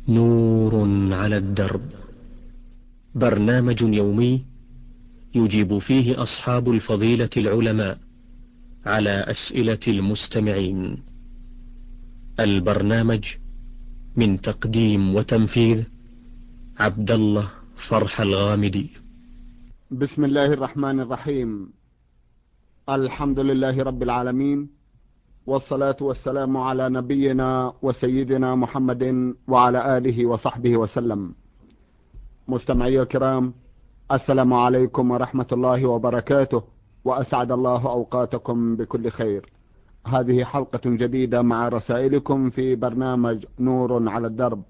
نور على الدرب، برنامج يومي يجيب فيه أصحاب الفضيلة العلماء على أسئلة المستمعين. البرنامج من تقديم وتنفيذ عبد الله فرح الغامدي. بسم الله الرحمن الرحيم. الحمد لله رب العالمين، والصلاة والسلام على نبينا وسيدنا محمد وعلى آله وصحبه وسلم. مستمعي الكرام، السلام عليكم ورحمة الله وبركاته، وأسعد الله أوقاتكم بكل خير. هذه حلقة جديدة مع رسائلكم في برنامج نور على الدرب.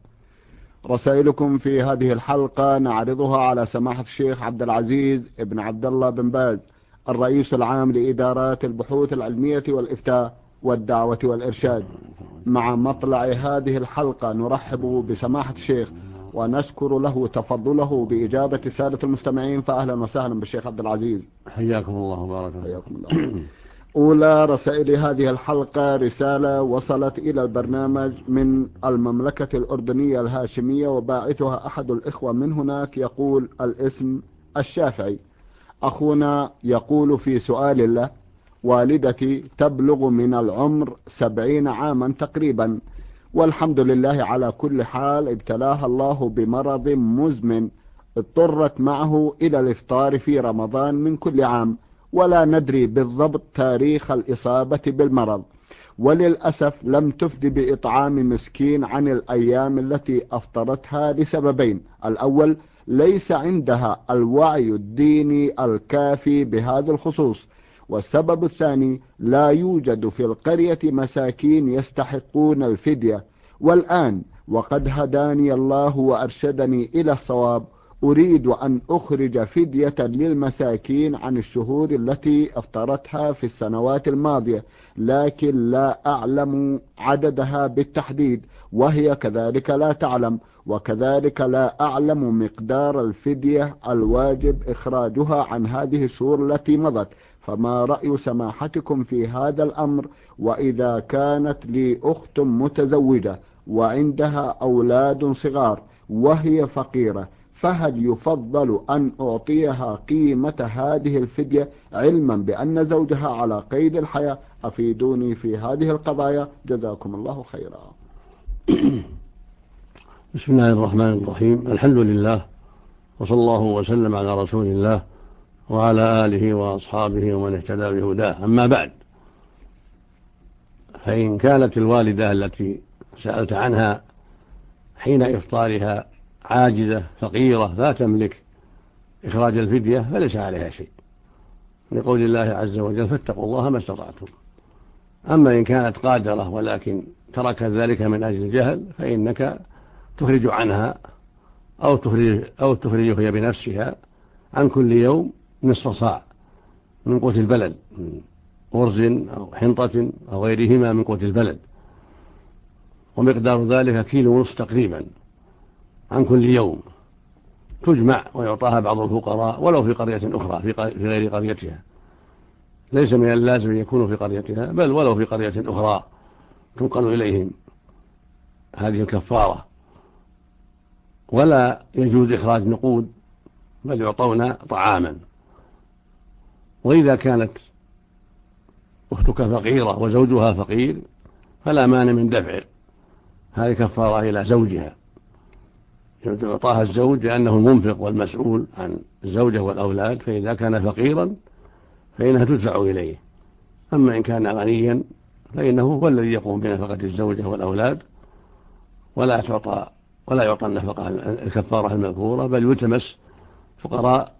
رسائلكم في هذه الحلقة نعرضها على سماحة الشيخ عبد العزيز ابن عبد الله بن باز، الرئيس العام لإدارات البحوث العلمية والإفتاء والدعوة والإرشاد. مع مطلع هذه الحلقة نرحب بسماحة الشيخ ونشكر له تفضله بإجابة سادة المستمعين، فأهلا وسهلا بالشيخ عبد العزيز. حياكم الله وبارك حياكم الله. أولى رسائل هذه الحلقة رسالة وصلت إلى البرنامج من المملكة الأردنية الهاشمية، وباعثها أحد الإخوة من هناك، يقول الاسم الشافعي. أخونا يقول في سؤال له: والدتي تبلغ من العمر 70 عاما تقريبا، والحمد لله على كل حال، ابتلاها الله بمرض مزمن اضطرت معه إلى الإفطار في رمضان من كل عام، ولا ندري بالضبط تاريخ الإصابة بالمرض، وللأسف لم تفد بإطعام مسكين عن الأيام التي أفطرتها لسببين: الأول، ليس عندها الوعي الديني الكافي بهذا الخصوص، والسبب الثاني، لا يوجد في القرية مساكين يستحقون الفدية. والآن وقد هداني الله وأرشدني إلى الصواب، أريد أن أخرج فدية للمساكين عن الشهور التي أفطرتها في السنوات الماضية، لكن لا أعلم عددها بالتحديد، وهي كذلك لا تعلم، وكذلك لا أعلم مقدار الفدية الواجب إخراجها عن هذه الشهور التي مضت. فما رأي سماحتكم في هذا الأمر؟ وإذا كانت لي أخت متزوجة وعندها أولاد صغار وهي فقيرة، فهل يفضل أن أعطيها قيمة هذه الفدية علما بأن زوجها على قيد الحياة؟ أفيدوني في هذه القضايا، جزاكم الله خيرا. بسم الله الرحمن الرحيم. الحمد لله، وصلى الله وسلم على رسول الله وعلى آله وأصحابه ومن اهتدى بهداه. أما بعد، فإن كانت الوالدة التي سألت عنها حين إفطارها عاجزة فقيرة لا تملك إخراج الفدية فليس عليها شيء، لقول الله عز وجل: فاتقوا الله ما استطعتم. أما إن كانت قادرة ولكن تركت ذلك من أجل الجهل، فإنك تخرج عنها أو تخرج هي بنفسها عن كل يوم نصف صاع من قوت البلد، من أرز أو حنطة أو غيرهما من قوت البلد، ومقدار ذلك 1.5 كيلو تقريبا عن كل يوم، تجمع ويعطاها بعض الفقراء ولو في قرية أخرى في غير قريتها. ليس من اللازم أن يكونوا في قريتها، بل ولو في قرية أخرى تنقل إليهم هذه الكفارة. ولا يجوز إخراج نقود، بل يعطون طعاما. وإذا كانت أختك فقيرة وزوجها فقير، فلا مانع من دفع هذه الكفارة إلى زوجها، يعطاها الزوج لأنه المنفق والمسؤول عن الزوجة والأولاد، فإذا كان فقيرا فإنها تدفع إليه. أما إن كان غنيا فإنه هو الذي يقوم بنفقة الزوجة والأولاد، ولا يعطى النفقة الكفارة المذكورة، بل يلتمس فقراء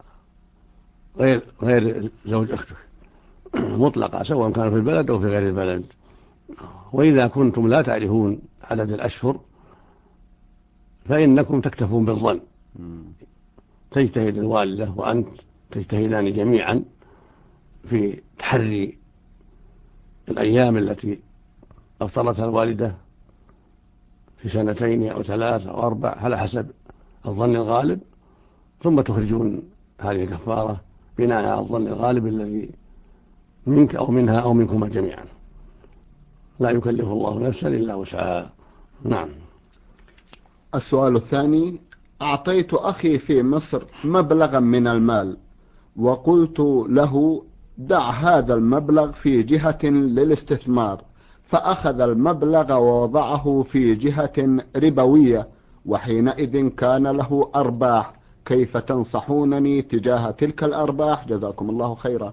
غير زوج أختك مطلقة، سواء كانوا في البلد أو في غير البلد. وإذا كنتم لا تعرفون عدد الأشهر فإنكم تكتفون بالظن، تجتهد الوالدة وأنت تجتهدان جميعا في تحري الأيام التي أفطرتها الوالدة في 2 أو 3 أو 4 على حسب الظن الغالب، ثم تخرجون هذه الكفارة بناء على الظن الغالب الذي منك أو منها أو منكم جميعا. لا يكلف الله نفسا إلا وسعها. نعم. السؤال الثاني: أعطيت أخي في مصر مبلغا من المال وقلت له دع هذا المبلغ في جهة للاستثمار، فأخذ المبلغ ووضعه في جهة ربوية وحينئذ كان له أرباح، كيف تنصحونني تجاه تلك الأرباح؟ جزاكم الله خيرا.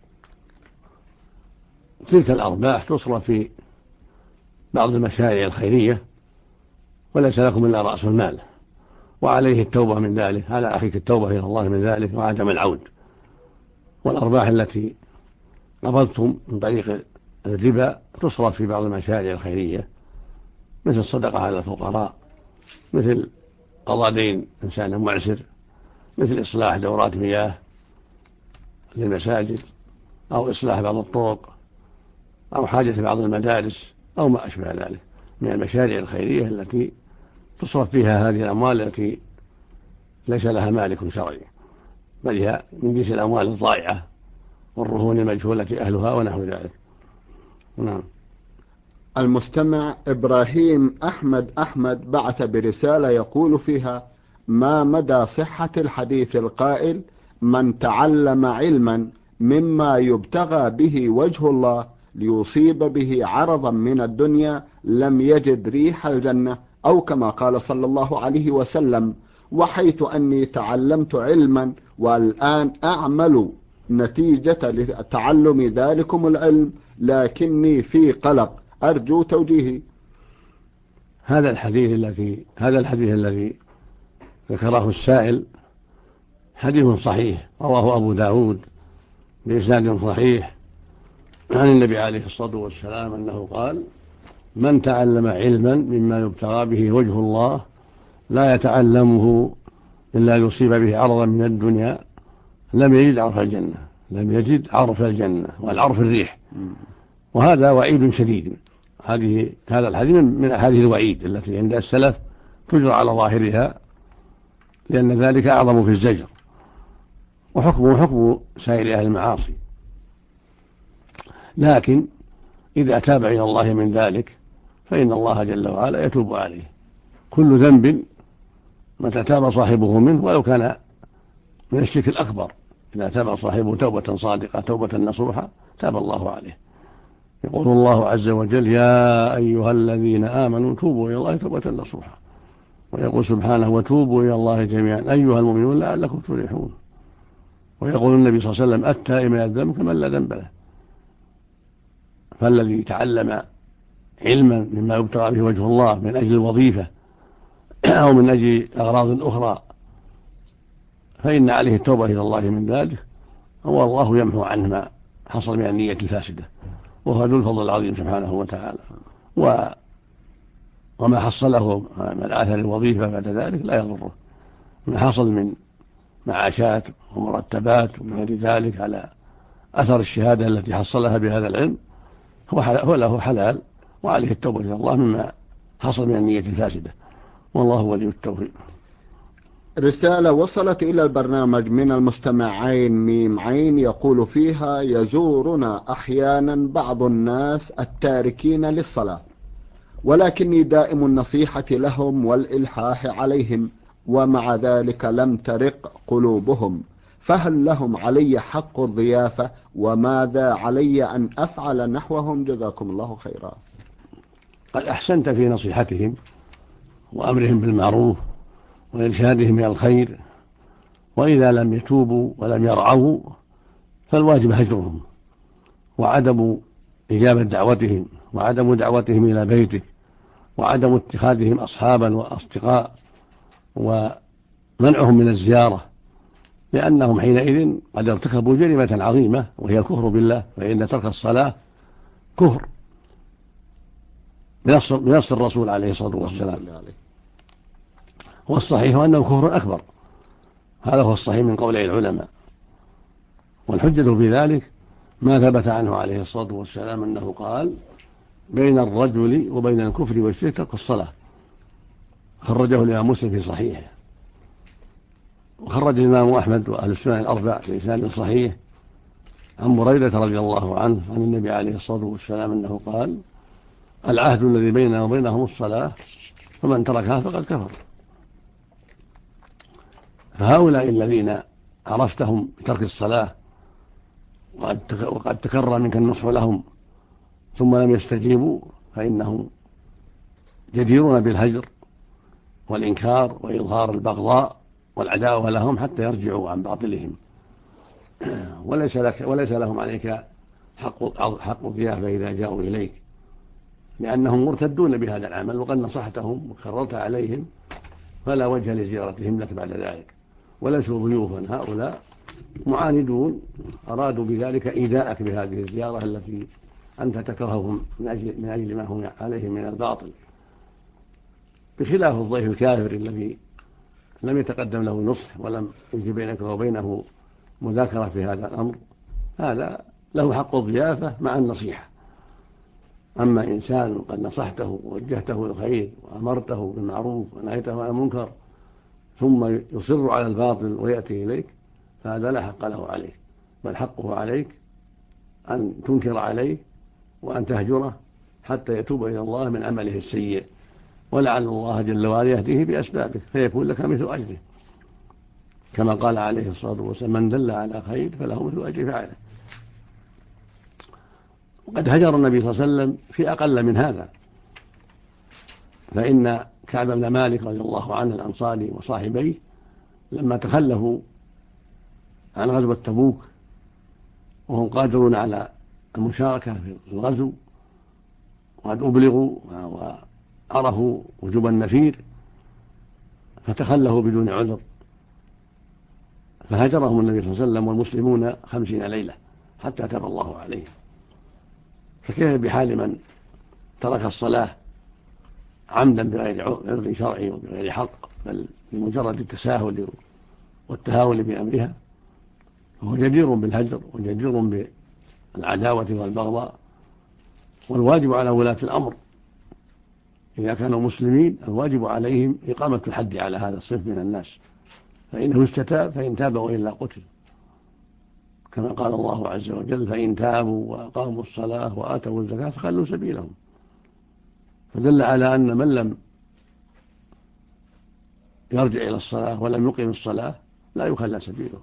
تلك الأرباح تصرف في بعض المشاريع الخيرية وليس لكم إلا رأس المال، وعليه التوبة من ذلك، على أخيك التوبة إلى الله من ذلك وعدم العود. والأرباح التي قبضتم من طريق الربا تصرف في بعض المشاريع الخيرية، مثل الصدقة على الفقراء، مثل قضاء دين إنسان معسر، مثل إصلاح دورات مياه للمساجد، أو إصلاح بعض الطرق، أو حاجة بعض المدارس، أو ما أشبه ذلك من المشاريع الخيرية التي تصرف فيها هذه الأموال التي ليس لها مالك شرعي، بل هي من جنس الأموال الضائعة والرهون المجهولة أهلها ونحو ذلك. نعم. المستمع إبراهيم أحمد بعث برسالة يقول فيها: ما مدى صحة الحديث القائل من تعلم علما مما يبتغى به وجه الله ليصيب به عرضا من الدنيا لم يجد ريح الجنة، أو كما قال صلى الله عليه وسلم: وحيث أني تعلمت علما والآن أعمل نتيجة لتعلم ذلكم العلم لكني في قلق، أرجو توجيهي. هذا الحديث الذي ذكره السائل حديث صحيح، رواه أبو داود بإسناد صحيح عن النبي عليه الصلاة والسلام أنه قال: من تعلم علما مما يبتغى به وجه الله لا يتعلمه إلا يصيب به عرضا من الدنيا لم يجد عرف الجنة، والعرف الريح. وهذا وعيد شديد. هذا الحديث من أحاديث الوعيد التي عند السلف تجرى على ظاهرها، لأن ذلك أعظم في الزجر، وحكمه حكم سائر أهل المعاصي. لكن إذا تاب إلى الله من ذلك فإن الله جل وعلا يتوب عليه. كل ذنب متى تاب صاحبه منه ولو كان من الشرك الأكبر، إذا تاب صاحبه توبة صادقة توبة نصوحة تاب الله عليه. يقول الله عز وجل: يا أيها الذين آمنوا توبوا إلى الله توبة نصوحا. ويقول سبحانه: وتوبوا إلى الله جميعا أيها المؤمنون لعلكم تفلحون. ويقول النبي صلى الله عليه وسلم: التائب من الذنب كمن لا ذنب له. فالذي تعلم علما مما يبتغى به وجه الله من أجل الوظيفة أو من أجل أغراض أخرى فإن عليه التوبة إلى الله من ذلك، والله يمحو عنه ما حصل من النية الفاسدة، وهو ذو الفضل العظيم سبحانه وتعالى. وما حصله من آثار الوظيفة بعد ذلك لا يضره، ما حصل من معاشات ومرتبات ومن غير ذلك على أثر الشهادة التي حصلها بهذا العلم هو له حلال، وعليه التوبة إلى الله مما حصل من النية الفاسدة، والله ولي التوفيق. رسالة وصلت إلى البرنامج من المستمعين ميم عين يقول فيها: يزورنا أحيانا بعض الناس التاركين للصلاة، ولكني دائم النصيحة لهم والإلحاح عليهم، ومع ذلك لم ترق قلوبهم، فهل لهم علي حق الضيافة؟ وماذا علي أن أفعل نحوهم؟ جزاكم الله خيرا. قد أحسنت في نصيحتهم وأمرهم بالمعروف وإرشادهم إلى الخير، وإذا لم يتوبوا ولم يرعوا فالواجب هجرهم وعدم إجابة دعوتهم وعدم دعوتهم إلى بيتك وعدم اتخاذهم أصحابا وأصدقاء ومنعهم من الزيارة، لأنهم حينئذ قد ارتكبوا جريمة عظيمة وهي الكفر بالله، فإن ترك الصلاة كفر بنص الرسول عليه الصلاة والسلام، والصحيح أنه كفر أكبر. هذا هو الصحيح من قولي العلماء، والحجة في ذلك ما ثبت عنه عليه الصلاة والسلام أنه قال: بين الرجل وبين الكفر والشرك ترك الصلاة. خرجه الإمام مسلم في صحيحه، وخرج الإمام أحمد وأهل السنن الأربع بإسناد صحيح عن بريدة رضي الله عنه عن النبي عليه الصلاة والسلام أنه قال: العهد الذي بيننا وبينهم الصلاة فمن تركها فقد كفر. فهؤلاء الذين عرفتهم بترك الصلاة وقد تكرر منك النصح لهم ثم لم يستجيبوا فإنهم جديرون بالهجر والإنكار وإظهار البغضاء والعداوة لهم حتى يرجعوا عن باطلهم. وليس لهم عليك حق الضيافة إذا جاءوا إليك، لأنهم مرتدون بهذا العمل وقد نصحتهم وكررت عليهم، فلا وجه لزيارتهم لك بعد ذلك، وليسوا ضيوفا. هؤلاء معاندون أرادوا بذلك إيذاءك بهذه الزيارة التي أنت تكرههم من أجل ما هم عليه من الباطل، بخلاف الضيف الكافر الذي لم يتقدم له نصح ولم يجي بينك وبينه مذاكرة في هذا الأمر، هذا له حق الضيافة مع النصيحة. أما إنسان قد نصحته ووجهته الخير وأمرته بالمعروف ونهيته عن المنكر ثم يصر على الباطل ويأتي إليك، فهذا لا حق له عليك، بل حقه عليك أن تنكر عليه وأن تهجره حتى يتوب إلى الله من عمله السيء، ولعل الله جل وعلا يهديه بأسبابه فيكون لك مثل أجره، كما قال عليه الصلاة والسلام: من دل على خير فله مثل أجر فاعله. وقد هجر النبي صلى الله عليه وسلم في أقل من هذا، فإن كعب بن مالك رضي الله عنه الأنصاري وصاحبيه لما تخلفوا عن غزوة تبوك وهم قادرون على المشاركة في الغزو وقد أبلغوا وعرفوا وجوب النفير فتخلفوا بدون عذر، فهجرهم النبي صلى الله عليه وسلم والمسلمون 50 ليلة حتى تاب الله عليهم. فكيف بحال من ترك الصلاة عمدا بغير عذر شرعي وبغير حق، بل بمجرد التساهل والتهاون بأمرها، فهو جدير بالهجر وجدير بالعداوة والبغضاء. والواجب على ولاة الأمر إذا كانوا مسلمين الواجب عليهم إقامة الحد على هذا الصنف من الناس، فإنه استتاب فإن تاب وإلا قتل، كما قال الله عز وجل: فإن تابوا وأقاموا الصلاة وآتوا الزكاة فخلوا سبيلهم. فدل على أن من لم يرجع إلى الصلاة ولم يقيم الصلاة لا يخلى سبيله،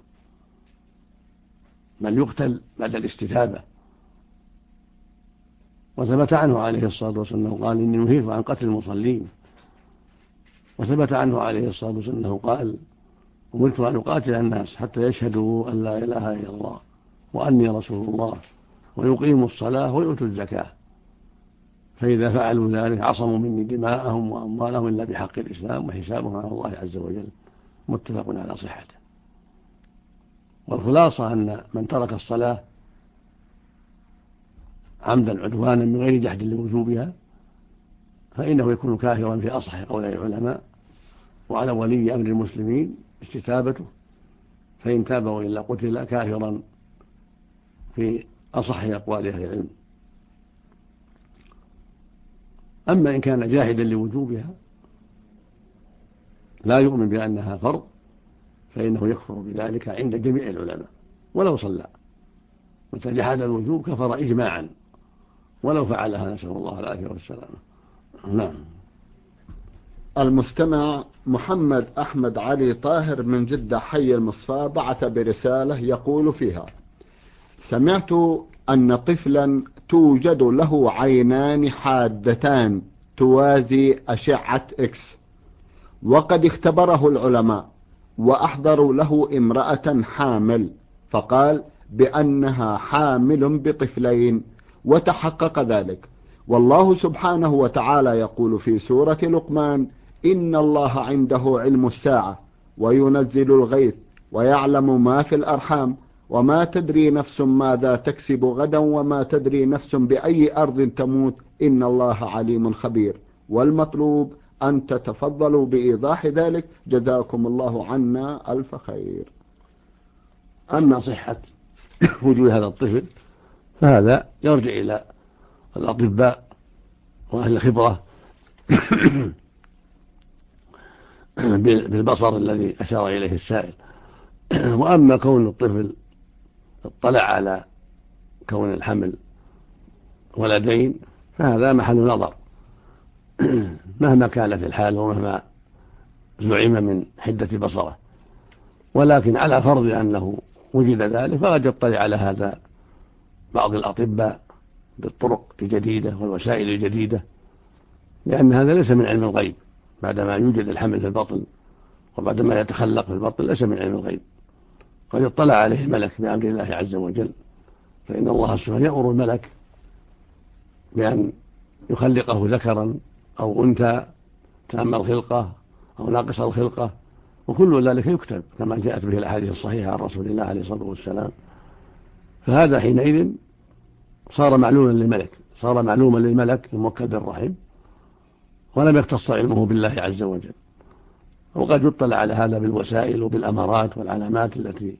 بل يقتل بعد الاستتابة. وثبت عنه عليه الصلاة والسلام قال: إني نهيت عن قتل المصلين. وثبت عنه عليه الصلاة والسلام أنه قال: أمرت أن أقاتل الناس حتى يشهدوا أن لا إله إلا الله وأني رسول الله ويقيموا الصلاة ويؤتوا الزكاة، فإذا فعلوا ذلك عصموا مني دماءهم وأموالهم إلا بحق الإسلام وحسابهم على الله عز وجل. متفق على صحته. والخلاصة أن من ترك الصلاة عمدا عدوانا من غير جحد لوجوبها فإنه يكون كافرا في أصح قول العلماء، وعلى ولي أمر المسلمين استتابته، فإن تاب وإلا قتل كافرا في أصح أقوال أهل العلم. أما إن كان جاحدا لوجوبها لا يؤمن بأنها فرض فإنه يكفر بذلك عند جميع العلماء ولو صلى، متى جحد الوجوب كفر إجماعا ولو فعلها، نسأل الله العافية والسلامة. نعم. المستمع محمد أحمد علي طاهر من جدة حي المصفى بعث برسالة يقول فيها: سمعت أن طفلا توجد له عينان حادتان توازي أشعة إكس، وقد اختبره العلماء وأحضروا له امرأة حامل فقال بأنها حامل بطفلين وتحقق ذلك، والله سبحانه وتعالى يقول في سورة لقمان: إن الله عنده علم الساعة وينزل الغيث ويعلم ما في الأرحام وما تدري نفس ماذا تكسب غدا وما تدري نفس بأي أرض تموت إن الله عليم خبير. والمطلوب أن تتفضلوا بإيضاح ذلك، جزاكم الله عنا ألف خير. أما صحة وجود هذا الطفل فهذا يرجع إلى الأطباء وأهل الخبرة بالبصر الذي أشار إليه السائل. وأما كون الطفل اطلع على كون الحمل ولدين فهذا محل نظر، مهما كانت الحال ومهما زعم من حدة بصره، ولكن على فرض أنه وجد ذلك فقد يطلع على هذا بعض الأطباء بالطرق الجديدة والوسائل الجديدة، لأن هذا ليس من علم الغيب. بعدما يوجد الحمل في البطن وبعدما يتخلق في البطن ليس من علم الغيب، قد يطلع عليه الملك بأمر الله عز وجل، فإن الله سبحانه يأمر الملك بأن يخلقه ذكرا أو أنثى تام الخلقة أو ناقص الخلقة، وكل ذلك يكتب كما جاءت به الأحاديث الصحيحة عن رسول الله عليه الصلاة والسلام. فهذا حينئذ صار معلوما للملك الموكل بالرحم، ولم يختص علمه بالله عز وجل. وقد يطلع على هذا بالوسائل وبالأمارات والعلامات التي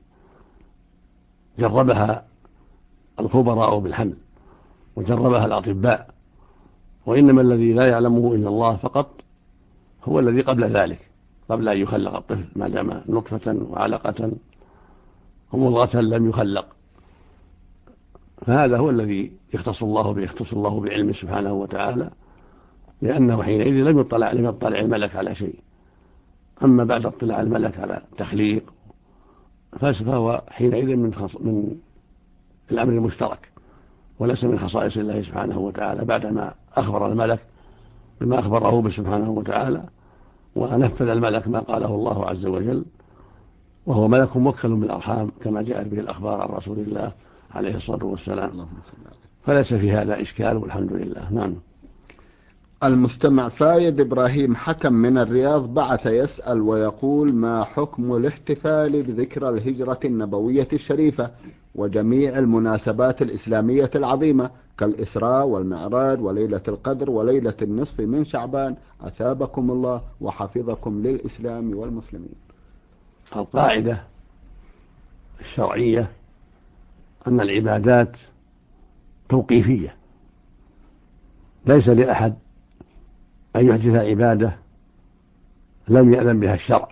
جربها الخبراء بالحمل وجربها الأطباء، وإنما الذي لا يعلمه إلا الله فقط هو الذي قبل ذلك، قبل أن يخلق الطفل، ما دام نطفة وعلقة ومضغة لم يخلق. فهذا هو الذي يختص الله بعلمه سبحانه وتعالى، لأنه حينئذ لم يطلع الملك على شيء. أما بعد اطلاع الملك على تخليق فهو حينئذ من الأمر المشترك، وليس من خصائص الله سبحانه وتعالى، بعدما أخبر الملك بما أخبره به سبحانه وتعالى، ونفذ الملك ما قاله الله عز وجل، وهو ملك موكل بالأرحام كما جاءت به الأخبار عن رسول الله عليه الصلاة والسلام. فليس في هذا إشكال والحمد لله. نعم. المستمع فايد إبراهيم حكم من الرياض بعث يسأل ويقول: ما حكم الاحتفال بذكرى الهجرة النبوية الشريفة وجميع المناسبات الإسلامية العظيمة كالإسراء والمعراج وليلة القدر وليلة النصف من شعبان، أثابكم الله وحفظكم للإسلام والمسلمين؟ القاعدة الشرعية أن العبادات توقيفية، ليس لأحد أن يحدث عبادة لم يأذن بها الشرع.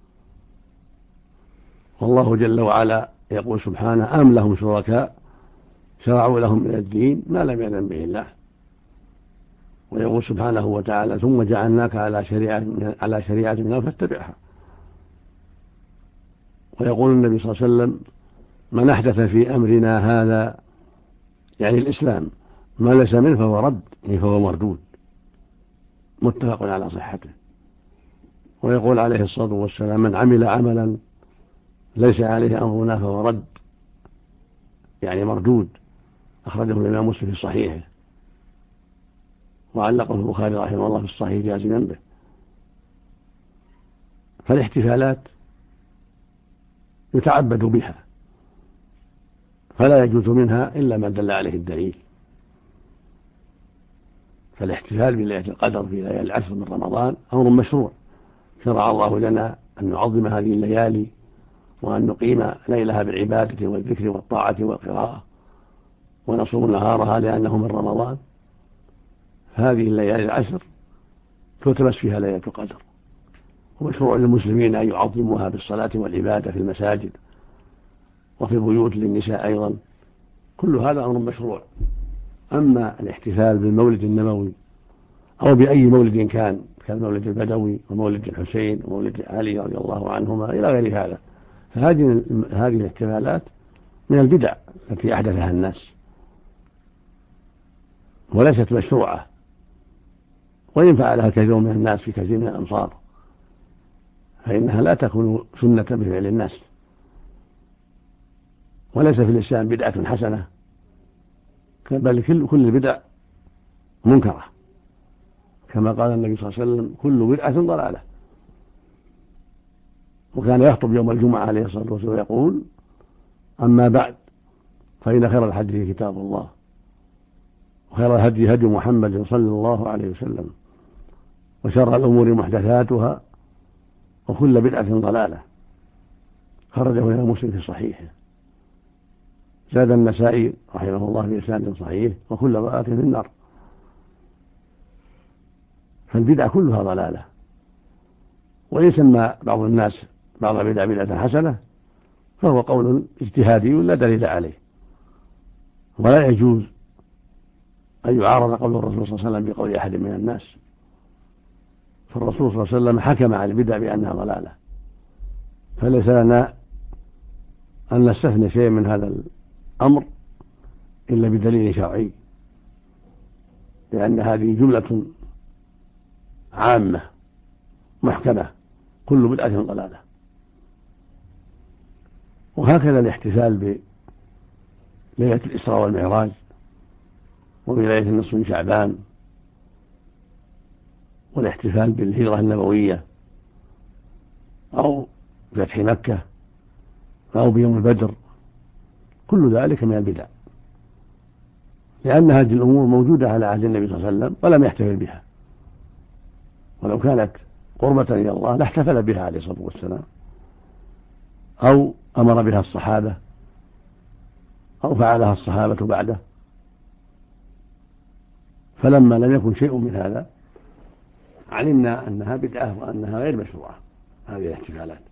والله جل وعلا يقول سبحانه: أم لهم شركاء شرعوا لهم من الدين ما لم يأذن به الله. ويقول سبحانه وتعالى: ثم جعلناك على شريعة منها فاتبعها. ويقول النبي صلى الله عليه وسلم: من أحدث في أمرنا هذا، يعني الإسلام، ما ليس منه فهو رد، فهو مردود، متفق على صحته. ويقول عليه الصلاة والسلام: من عمل عملا ليس عليه أمرنا فهو رد، يعني مردود. أخرجه الإمام مسلم في صحيحه، وعلقه البخاري رحمه الله في الصحيح جازما به. فالاحتفالات يتعبد بها، فلا يجوز منها إلا ما دل عليه الدليل. فالاحتفال بليلة القدر في ليالي العشر من رمضان أمر مشروع، شرع الله لنا أن نعظم هذه الليالي وأن نقيم ليلها بالعبادة والذكر والطاعة والقراءة، ونصوم نهارها لأنه من رمضان. فهذه الليالي العشر تلتمس فيها ليلة القدر، ومشروع للمسلمين أن يعظموها بالصلاة والعبادة في المساجد وفي البيوت للنساء أيضا. كل هذا أمر مشروع. أما الاحتفال بالمولد النبوي أو بأي مولد كان، كالمولد البدوي ومولد الحسين ومولد علي رضي الله عنهما إلى غير هذا، فهذه الاحتفالات من البدع التي أحدثها الناس وليست مشروعة، وإن فعلها كثير من الناس في كثير من الأمصار فإنها لا تكون سنة بفعل الناس، وليس في الإسلام بدعة حسنة، بل كل البدع منكرة، كما قال النبي صلى الله عليه وسلم: كل بدعة ضلالة. وكان يخطب يوم الجمعة عليه الصلاة والسلام ويقول: أما بعد فإن خير الحديث كتاب الله، وخير الهدي هدي محمد صلى الله عليه وسلم، وشر الأمور محدثاتها، وكل بدعة ضلالة. خرجه الإمام مسلم في صحيحه. زاد النسائي رحمه الله في إسناد صحيح: وكل ضلالة في النار. فالبدع كلها ضلالة. ويسمى بعض الناس بعض البدع بدعة حسنة، فهو قول اجتهادي لا دليل عليه، ولا يجوز أن يعارض قول الرسول صلى الله عليه وسلم بقول أحد من الناس، فالرسول صلى الله عليه وسلم حكم على البدع بأنها ضلالة، فليس لنا أن نستثني شيء من هذا الأمر إلا بدليل شرعي، لأن هذه جملة عامة محكمة، كل بدعة ضلالة. وهكذا الاحتفال بليلة الإسراء والمعراج وبليلة النصف من شعبان، والاحتفال بالهجرة النبوية أو فتح مكة أو بيوم بدر، كل ذلك من البدع، لأن هذه الأمور موجودة على عهد النبي صلى الله عليه وسلم ولم يحتفل بها، ولو كانت قربة إلى الله لاحتفل بها عليه الصلاة والسلام، أو أمر بها الصحابة أو فعلها الصحابة بعده. فلما لم يكن شيء من هذا علمنا أنها بدعة وأنها غير مشروعة هذه الاحتفالات،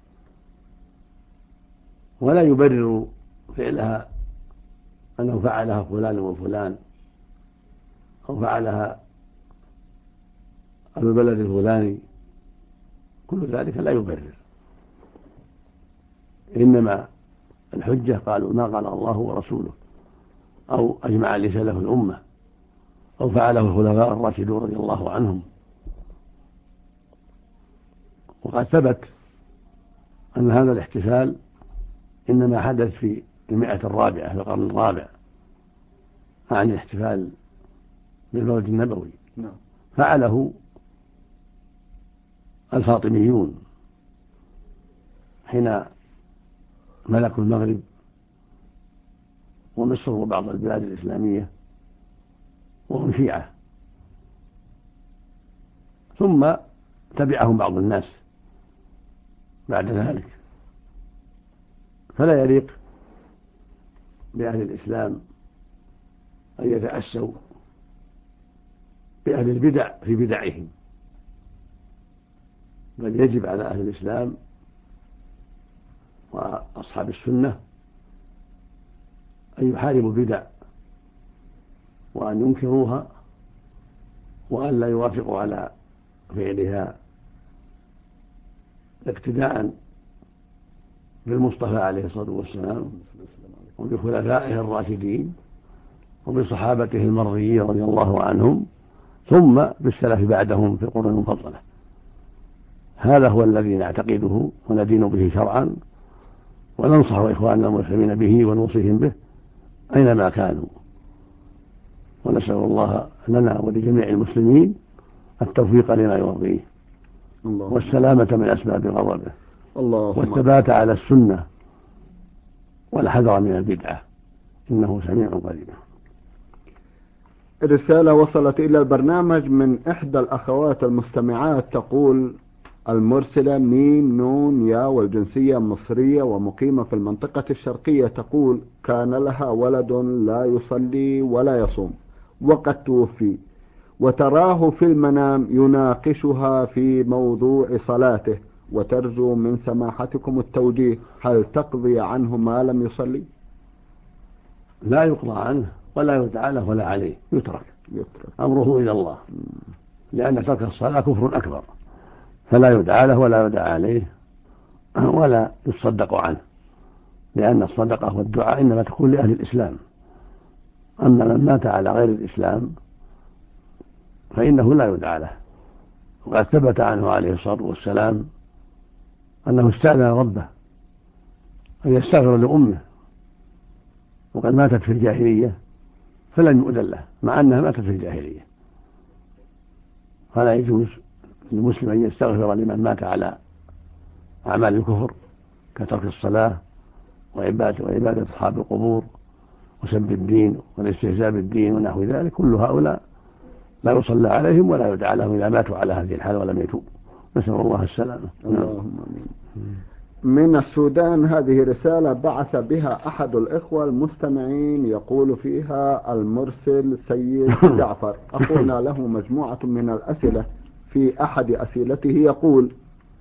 ولا يبرر فعلها أنه فعلها فلان وفلان أو فعلها البلد الفلاني، كل ذلك لا يبرر، إنما الحجة قالوا ما قال الله ورسوله أو أجمع عليه سلف الأمة أو فعله الخلفاء الراشدون رضي الله عنهم. وقد ثبت أن هذا الاحتفال إنما حدث في المئة الرابعة في القرن الرابع عن الاحتفال بالمولد النبوي، فعله الفاطميون حين ملكوا المغرب ومصر وبعض البلاد الإسلامية وهم شيعة، ثم تبعهم بعض الناس بعد ذلك. فلا يليق بأهل الإسلام أن يتأسوا بأهل البدع في بدعهم، بل يجب على أهل الإسلام وأصحاب السنة أن يحاربوا البدع وأن ينكروها وأن لا يوافقوا على فعلها اقتداء بالمصطفى عليه الصلاة والسلام وبخلفائه الراشدين وبصحابته المرضيين رضي الله عنهم، ثم بالسلف بعدهم في القرون المفضلة. هذا هو الذي نعتقده وندين به شرعا، وننصح إخواننا المسلمين به ونوصيهم به أينما كانوا، ونسأل الله لنا ولجميع المسلمين التوفيق لما يرضيه والسلامة من أسباب غضبه والثبات على السنة والحذر من البدعة، إنه سميع قريب. رسالة وصلت إلى البرنامج من إحدى الأخوات المستمعات تقول: المرسلة ميم نون يا والجنسية مصرية ومقيمة في المنطقة الشرقية، تقول: كان لها ولد لا يصلي ولا يصوم وقد توفي، وتراه في المنام يناقشها في موضوع صلاته، وترجو من سماحتكم التوجيه، هل تقضي عنه ما لم يصلي؟ لا يقضى عنه ولا يدعى له ولا عليه، يترك أمره إلى الله، لأن ترك الصلاة كفر أكبر، فلا يدعى له ولا يدعى عليه ولا يتصدق عنه، لأن الصدقة والدعاء إنما تكون لأهل الإسلام، أما من مات على غير الإسلام فإنه لا يدعى له. وقد ثبت عنه عليه الصلاة والسلام أنه استأذن ربه أن يستغفر لأمه وقد ماتت في الجاهلية فلن يؤذن له، مع أنها ماتت في الجاهلية. فلا يجوز للمسلم أن يستغفر لمن مات على أعمال الكفر كترك الصلاة وعبادة أصحاب القبور وسب الدين والاستهزاء بالدين ونحو ذلك، كل هؤلاء لا يصلى عليهم ولا يدعى لهم إذا ماتوا على هذه الحال ولم يتوبوا، نسأل الله السلامة. اللهم آمين. من السودان هذه رسالة بعث بها أحد الإخوة المستمعين يقول فيها: المرسل سيد جعفر، أخونا له مجموعة من الأسئلة، في أحد أسئلته يقول: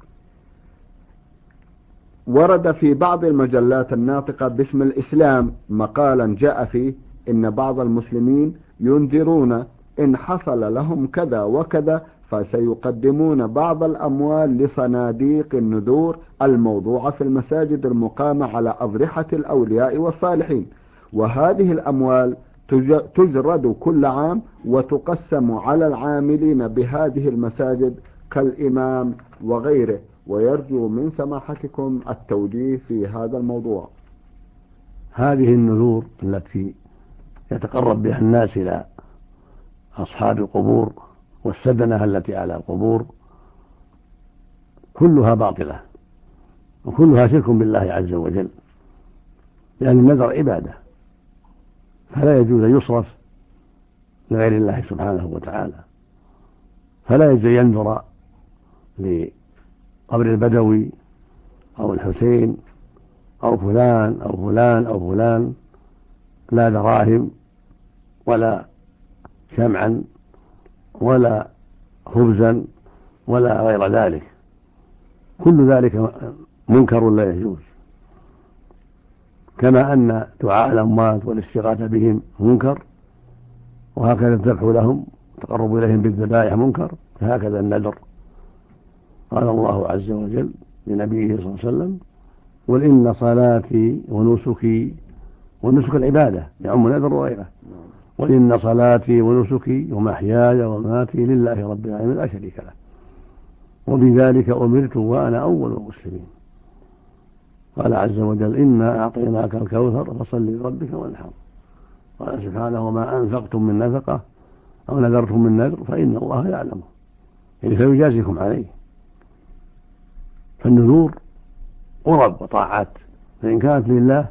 ورد في بعض المجلات الناطقة باسم الإسلام مقالا جاء فيه إن بعض المسلمين ينذرون إن حصل لهم كذا وكذا فسيقدمون بعض الأموال لصناديق النذور الموضوعة في المساجد المقامة على أضرحة الأولياء والصالحين، وهذه الأموال تجرد كل عام وتقسم على العاملين بهذه المساجد كالإمام وغيره. ويرجو من سماحتكم التوجيه في هذا الموضوع. هذه النذور التي يتقرب بها الناس إلى أصحاب القبور والسدنة التي على القبور كلها باطلة وكلها شرك بالله عز وجل، لأن النذر عبادة، فلا يجوز أن يصرف لغير الله سبحانه وتعالى. فلا يجوز أن ينذر لقبر البدوي أو الحسين أو فلان أو فلان أو فلان، لا دراهم ولا شمعا ولا خبزا ولا غير ذلك، كل ذلك منكر لا يجوز. كما أن دعاء الأموات والاستغاثة بهم منكر، وهكذا الذبح لهم التقرب إليهم بالذبائح منكر، فهكذا النذر. قال الله عز وجل لنبيه صلى الله عليه وسلم: قل إن صلاتي ونسكي، والنسك العبادة يعم النذر وغيره، قل إن صلاتي ونسكي ومحياي ومماتي لله رب العالمين لا شريك له وبذلك أمرت وأنا أول المسلمين. قال عز وجل: إنا أعطيناك الكوثر فصل لربك وانحر. قال سبحانه: وما أنفقتم من نفقة أو نذرتم من نذر فإن الله يعلمه، يعني فيجازيكم عليه. فالنذور قرب وطاعات، فإن كانت لله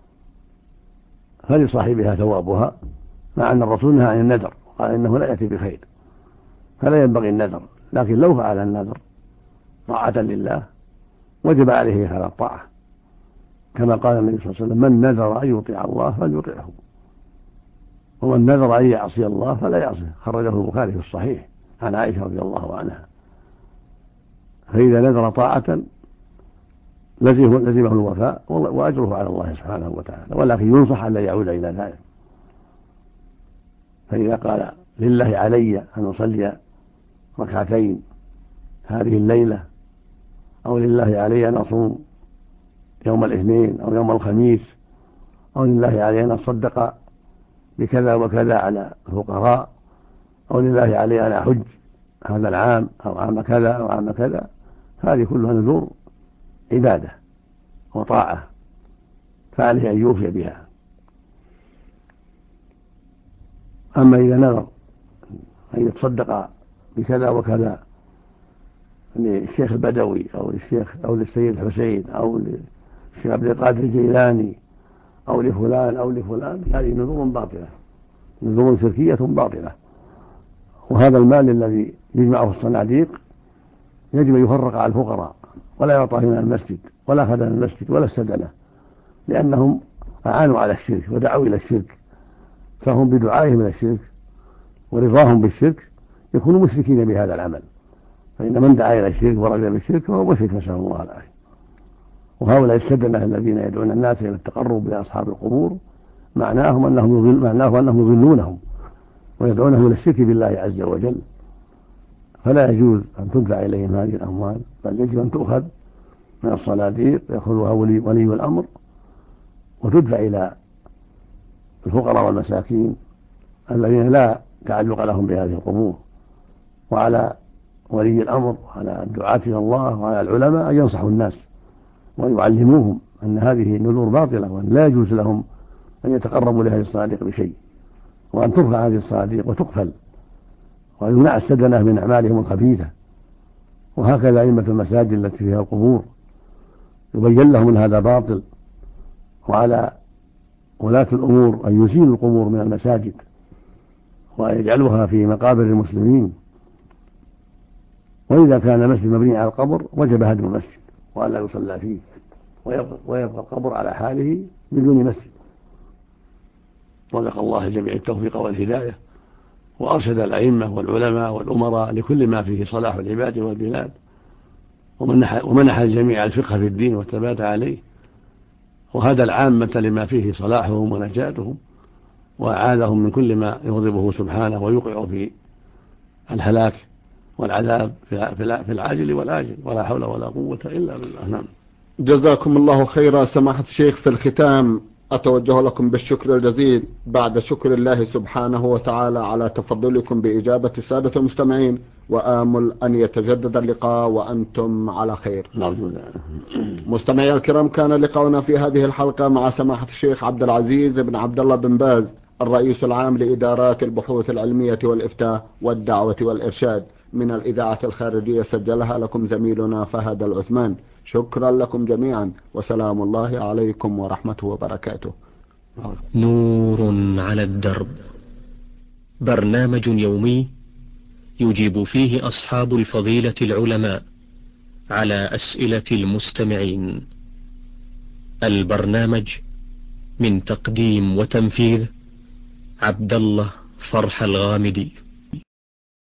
فلصاحبها ثوابها، مع أن الرسول نهى عن النذر قال إنه لا يأتي بخير، فلا ينبغي النذر. لكن لو فعل النذر طاعة لله وجب عليه فعل الطاعة، كما قال النبي صلى الله عليه وسلم: من نذر أن يطيع الله فليطيعه، ومن نذر أن يعصي الله فلا يعصيه. خرجه البخاري في الصحيح عن عائشة رضي الله عنها. فإذا نذر طاعة لزمه الوفاء وأجره على الله سبحانه وتعالى، ولكن ينصح أن لا يعود إلى ذلك. فإذا قال: لله علي أن أصلي ركعتين هذه الليلة، أو لله علي أن أصوم يوم الاثنين أو يوم الخميس، أو لله علي أن أصدق بكذا وكذا على الفقراء، أو لله علي أن أحج هذا العام أو عام كذا أو عام كذا، هذه كلها نذور عبادة وطاعة، فعليه أن يوفي بها. أما إذا نذر أن يتصدق بكذا وكذا للشيخ البدوي أو للسيد الحسين أو للشيخ عبد القادر الجيلاني أو لفلان أو لفلان، هذه نذور باطلة، نذور شركية باطلة. وهذا المال الذي يجمعه الصناديق يجب أن يفرق على الفقراء، ولا يعطى من المسجد ولا خدم المسجد ولا السدنة، لأنهم أعانوا على الشرك ودعوا إلى الشرك، فهم بدعائهم إلى الشرك ورضاهم بالشرك يكونوا مشركين بهذا العمل. فإن من دعا إلى الشرك ورغب بالشرك فهو مشرك، نسأل الله العافية. وهؤلاء السدنة الذين يدعون الناس إلى التقرب لأصحاب القبور معناه أنهم يضلونهم ويدعونهم إلى الشرك بالله عز وجل، فلا يجوز أن تدفع إليهم هذه الأموال، بل يجب أن تؤخذ من الصناديق يأخذها ولي الأمر وتدفع إلى الفقراء والمساكين الذين لا تعلق لهم بهذه القبور، وعلى ولي الأمر وعلى الدعاة إلى الله وعلى العلماء أن ينصحوا الناس ويعلموهم أن هذه النذور باطلة، وأن لا يجوز لهم أن يتقربوا لهذه الصناديق بشيء، وأن ترفع هذه الصناديق وتقفل ويمنع السدنة من أعمالهم الخبيثة. وهكذا أئمة المساجد التي فيها القبور يبين لهم أن هذا باطل، وعلى ولاة الأمور أن يزيلوا القبور من المساجد وأن يجعلوها في مقابر المسلمين. وإذا كان المسجد مبني على القبر وجب هدم المسجد وأن لا يصلى فيه، ويبقى القبر على حاله بدون مسجد. رزق الله الجميع التوفيق والهداية، وأرشد الأئمة والعلماء والأمراء لكل ما فيه صلاح العباد والبلاد، ومنح الجميع الفقه في الدين والثبات عليه، وهدى العامة لما فيه صلاحهم ونجاتهم، وأعاذهم من كل ما يغضبه سبحانه ويوقع في الهلاك والعذاب في العاجل والآجل، ولا حول ولا قوة إلا بالله. نعم. جزاكم الله خيرا سماحة الشيخ. في الختام أتوجه لكم بالشكر الجزيل بعد شكر الله سبحانه وتعالى على تفضلكم بإجابة السادة المستمعين، وآمل أن يتجدد اللقاء وأنتم على خير. مستمعي الكرام، كان لقاؤنا في هذه الحلقة مع سماحة الشيخ عبد العزيز بن عبد الله بن باز، الرئيس العام لإدارات البحوث العلمية والإفتاء والدعوة والإرشاد، من الإذاعة الخارجية، سجلها لكم زميلنا فهد العثمان. شكرا لكم جميعا، وسلام الله عليكم ورحمته وبركاته. نور على الدرب، برنامج يومي يجيب فيه أصحاب الفضيلة العلماء على أسئلة المستمعين. البرنامج من تقديم وتنفيذ عبد الله فرح الغامدي.